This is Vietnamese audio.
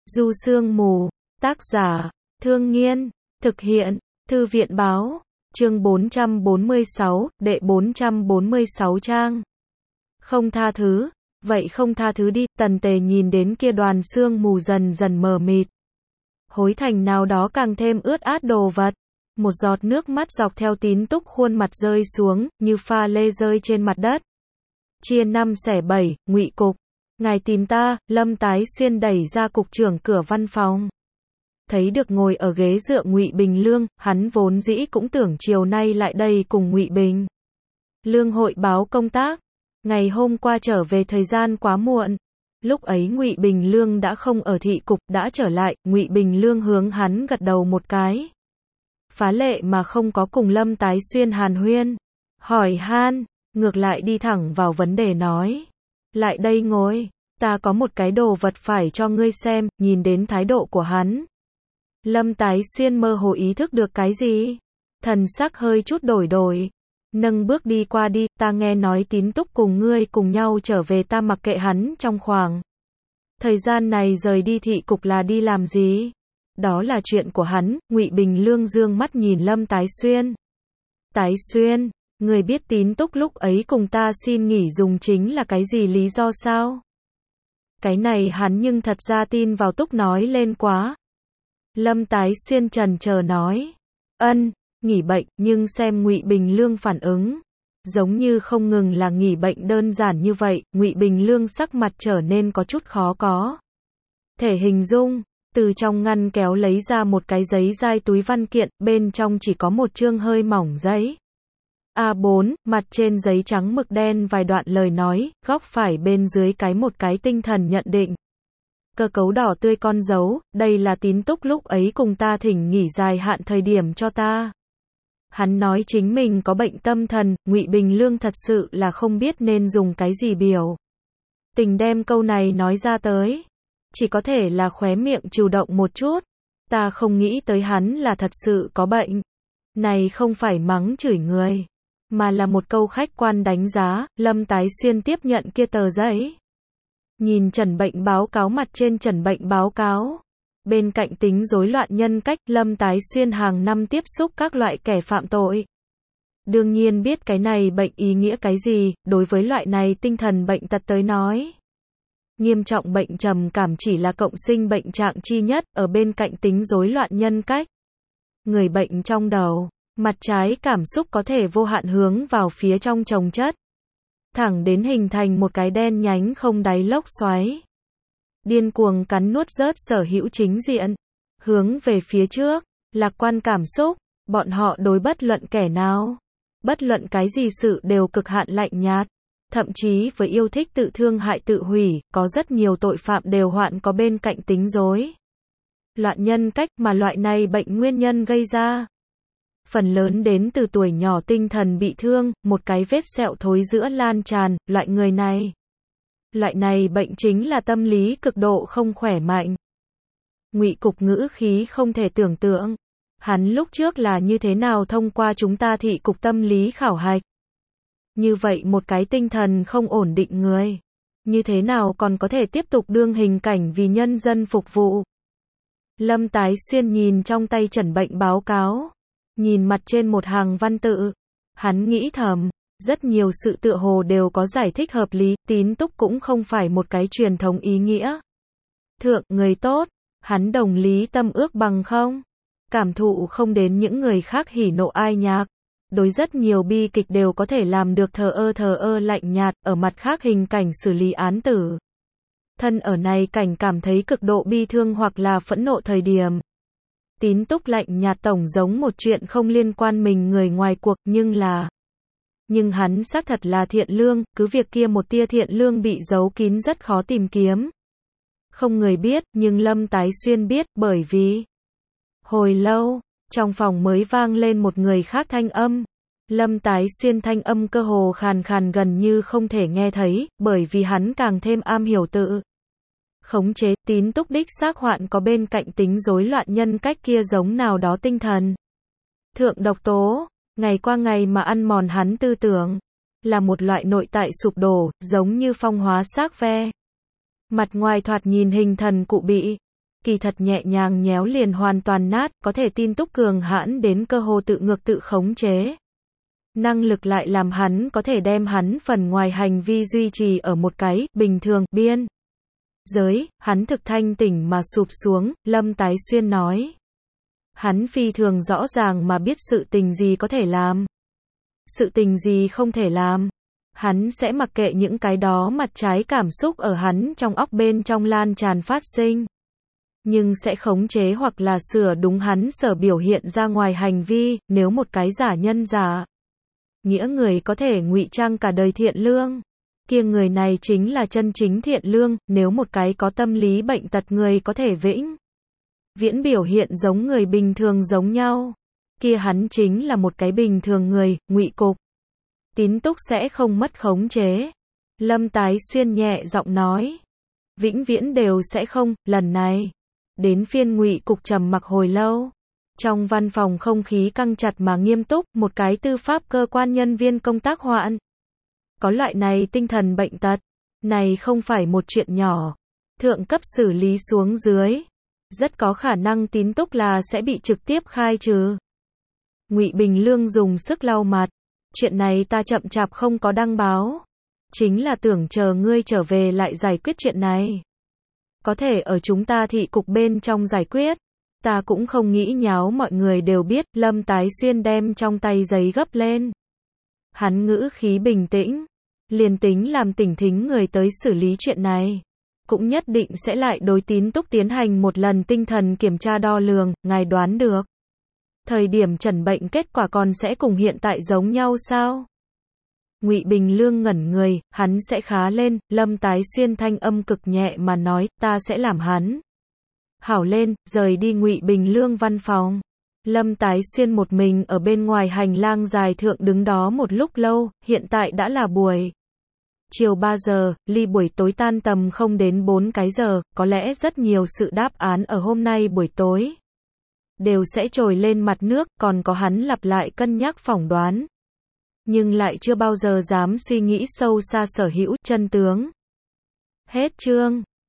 Du Sương Mù, tác giả, Thương Nghiên, thực hiện, Thư viện báo, chương 446, đệ 446 trang. Không tha thứ, vậy không tha thứ đi, Tần Tề nhìn đến kia đoàn sương mù dần dần mờ mịt. Hối thành nào đó càng thêm ướt át đồ vật. Một giọt nước mắt dọc theo Tín Túc khuôn mặt rơi xuống, như pha lê rơi trên mặt đất. Chia 5 xẻ 7, Ngụy Cục. Ngài tìm ta, Lâm Tái Xuyên đẩy ra cục trưởng cửa văn phòng. Thấy được ngồi ở ghế dựa Ngụy Bình Lương, hắn vốn dĩ cũng tưởng chiều nay lại đây cùng Ngụy Bình Lương hội báo công tác. Ngày hôm qua trở về thời gian quá muộn. Lúc ấy Ngụy Bình Lương đã không ở thị cục, đã trở lại, Ngụy Bình Lương hướng hắn gật đầu một cái. Phá lệ mà không có cùng Lâm Tái Xuyên hàn huyên, hỏi han, ngược lại đi thẳng vào vấn đề nói. Lại đây ngồi, ta có một cái đồ vật phải cho ngươi xem, nhìn đến thái độ của hắn. Lâm Tái Xuyên mơ hồ ý thức được cái gì? Thần sắc hơi chút đổi. Nâng bước đi qua đi, ta nghe nói Tín Túc cùng ngươi cùng nhau trở về, ta mặc kệ hắn trong khoảng thời gian này rời đi thị cục là đi làm gì? Đó là chuyện của hắn. Ngụy Bình Lương dương mắt nhìn Lâm Tái Xuyên. Tái Xuyên, người biết Tín Túc lúc ấy cùng ta xin nghỉ dùng chính là cái gì lý do sao? Cái này hắn nhưng thật ra tin vào Túc nói lên quá. Lâm Tái Xuyên chần chờ nói. Nghỉ bệnh, nhưng xem Ngụy Bình Lương phản ứng. Giống như không ngừng là nghỉ bệnh đơn giản như vậy, Ngụy Bình Lương sắc mặt trở nên có chút khó có thể hình dung. Từ trong ngăn kéo lấy ra một cái giấy dai túi văn kiện, bên trong chỉ có một chương hơi mỏng giấy A4, mặt trên giấy trắng mực đen vài đoạn lời nói, góc phải bên dưới một cái tinh thần nhận định. Cơ cấu đỏ tươi con dấu, đây là Tín Túc lúc ấy cùng ta thỉnh nghỉ dài hạn thời điểm cho ta. Hắn nói chính mình có bệnh tâm thần. Ngụy Bình Lương thật sự là không biết nên dùng cái gì biểu tình đem câu này nói ra tới. Chỉ có thể là khóe miệng chịu động một chút. Ta không nghĩ tới hắn là thật sự có bệnh. Này không phải mắng chửi người, mà là một câu khách quan đánh giá. Lâm Tái Xuyên tiếp nhận kia tờ giấy. Nhìn chẩn bệnh báo cáo, mặt trên chẩn bệnh báo cáo. Bên cạnh tính rối loạn nhân cách, Lâm Tái Xuyên hàng năm tiếp xúc các loại kẻ phạm tội. Đương nhiên biết cái này bệnh ý nghĩa cái gì, đối với loại này tinh thần bệnh tật tới nói. Nghiêm trọng bệnh trầm cảm chỉ là cộng sinh bệnh trạng chi nhất, ở bên cạnh tính rối loạn nhân cách. Người bệnh trong đầu, mặt trái cảm xúc có thể vô hạn hướng vào phía trong chồng chất. Thẳng đến hình thành một cái đen nhánh không đáy lốc xoáy. Điên cuồng cắn nuốt rớt sở hữu chính diện. Hướng về phía trước, lạc quan cảm xúc, bọn họ đối bất luận kẻ nào, bất luận cái gì sự đều cực hạn lạnh nhạt. Thậm chí với yêu thích tự thương hại tự hủy, có rất nhiều tội phạm đều hoạn có bên cạnh tính rối loạn nhân cách, mà loại này bệnh nguyên nhân gây ra. Phần lớn đến từ tuổi nhỏ tinh thần bị thương, một cái vết sẹo thối giữa lan tràn, loại này bệnh chính là tâm lý cực độ không khỏe mạnh. Ngụy Cục ngữ khí không thể tưởng tượng. Hắn lúc trước là như thế nào thông qua chúng ta thị cục tâm lý khảo hạch. Như vậy một cái tinh thần không ổn định người, như thế nào còn có thể tiếp tục đương hình cảnh vì nhân dân phục vụ. Lâm Tái Xuyên nhìn trong tay chẩn bệnh báo cáo, nhìn mặt trên một hàng văn tự. Hắn nghĩ thầm, rất nhiều sự tựa hồ đều có giải thích hợp lý. Tín Túc cũng không phải một cái truyền thống ý nghĩa thượng người tốt. Hắn đồng lý tâm ước bằng không, cảm thụ không đến những người khác hỉ nộ ai nhạc. Đối rất nhiều bi kịch đều có thể làm được thờ ơ lạnh nhạt. Ở mặt khác hình cảnh xử lý án tử thân ở này cảnh cảm thấy cực độ bi thương hoặc là phẫn nộ thời điểm. Tín Túc lạnh nhạt tổng giống một chuyện không liên quan mình người ngoài cuộc, nhưng hắn xác thật là thiện lương, cứ việc kia một tia thiện lương bị giấu kín rất khó tìm kiếm. Không người biết, nhưng Lâm Tái Xuyên biết, bởi vì hồi lâu, trong phòng mới vang lên một người khác thanh âm. Lâm Tái Xuyên thanh âm cơ hồ khàn khàn gần như không thể nghe thấy, bởi vì hắn càng thêm am hiểu tự khống chế. Tín Túc đích xác hoạn có bên cạnh tính rối loạn nhân cách kia giống nào đó tinh thần thượng độc tố, ngày qua ngày mà ăn mòn hắn tư tưởng, là một loại nội tại sụp đổ, giống như phong hóa xác ve. Mặt ngoài thoạt nhìn hình thần cụ bị kỳ thật nhẹ nhàng nhéo liền hoàn toàn nát, có thể tin Túc cường hãn đến cơ hồ tự ngược tự khống chế. Năng lực lại làm hắn có thể đem hắn phần ngoài hành vi duy trì ở một cái bình thường biên giới, hắn thực thanh tỉnh mà sụp xuống, Lâm Tái Xuyên nói. Hắn phi thường rõ ràng mà biết sự tình gì có thể làm, sự tình gì không thể làm. Hắn sẽ mặc kệ những cái đó mặt trái cảm xúc ở hắn trong óc bên trong lan tràn phát sinh, nhưng sẽ khống chế hoặc là sửa đúng hắn sở biểu hiện ra ngoài hành vi. Nếu một cái giả nhân giả nghĩa người có thể ngụy trang cả đời thiện lương, kia người này chính là chân chính thiện lương. Nếu một cái có tâm lý bệnh tật người có thể vĩnh viễn biểu hiện giống người bình thường giống nhau, kia hắn chính là một cái bình thường người. Ngụy Cục Tín Túc sẽ không mất khống chế. Lâm Tái Xuyên nhẹ giọng nói. Vĩnh viễn đều sẽ không. Lần này đến phiên Ngụy Cục trầm mặc hồi lâu. Trong văn phòng không khí căng chặt mà nghiêm túc, một cái tư pháp cơ quan nhân viên công tác hoạn có loại này tinh thần bệnh tật, này không phải một chuyện nhỏ. Thượng cấp xử lý xuống dưới, rất có khả năng Tín Túc là sẽ bị trực tiếp khai trừ. Ngụy Bình Lương dùng sức lau mặt. Chuyện này ta chậm chạp không có đăng báo, chính là tưởng chờ ngươi trở về lại giải quyết chuyện này. Có thể ở chúng ta thị cục bên trong giải quyết. Ta cũng không nghĩ nháo mọi người đều biết. Lâm Tái Xuyên đem trong tay giấy gấp lên. Hắn ngữ khí bình tĩnh. Liền tính làm tỉnh thính người tới xử lý chuyện này, cũng nhất định sẽ lại đối Tín Túc tiến hành một lần tinh thần kiểm tra đo lường. Ngài đoán được thời điểm chẩn bệnh kết quả còn sẽ cùng hiện tại giống nhau sao? Ngụy Bình Lương ngẩn người, hắn sẽ khá lên. Lâm Tái Xuyên thanh âm cực nhẹ mà nói, ta sẽ làm hắn hảo lên. Rời đi Ngụy Bình Lương văn phòng, Lâm Tái Xuyên một mình ở bên ngoài hành lang dài thượng đứng đó một lúc lâu. Hiện tại đã là buổi chiều 3 giờ, ly buổi tối tan tầm không đến 4 cái giờ, có lẽ rất nhiều sự đáp án ở hôm nay buổi tối đều sẽ trồi lên mặt nước. Còn có hắn lặp lại cân nhắc phỏng đoán, nhưng lại chưa bao giờ dám suy nghĩ sâu xa sở hữu chân tướng. Hết chương.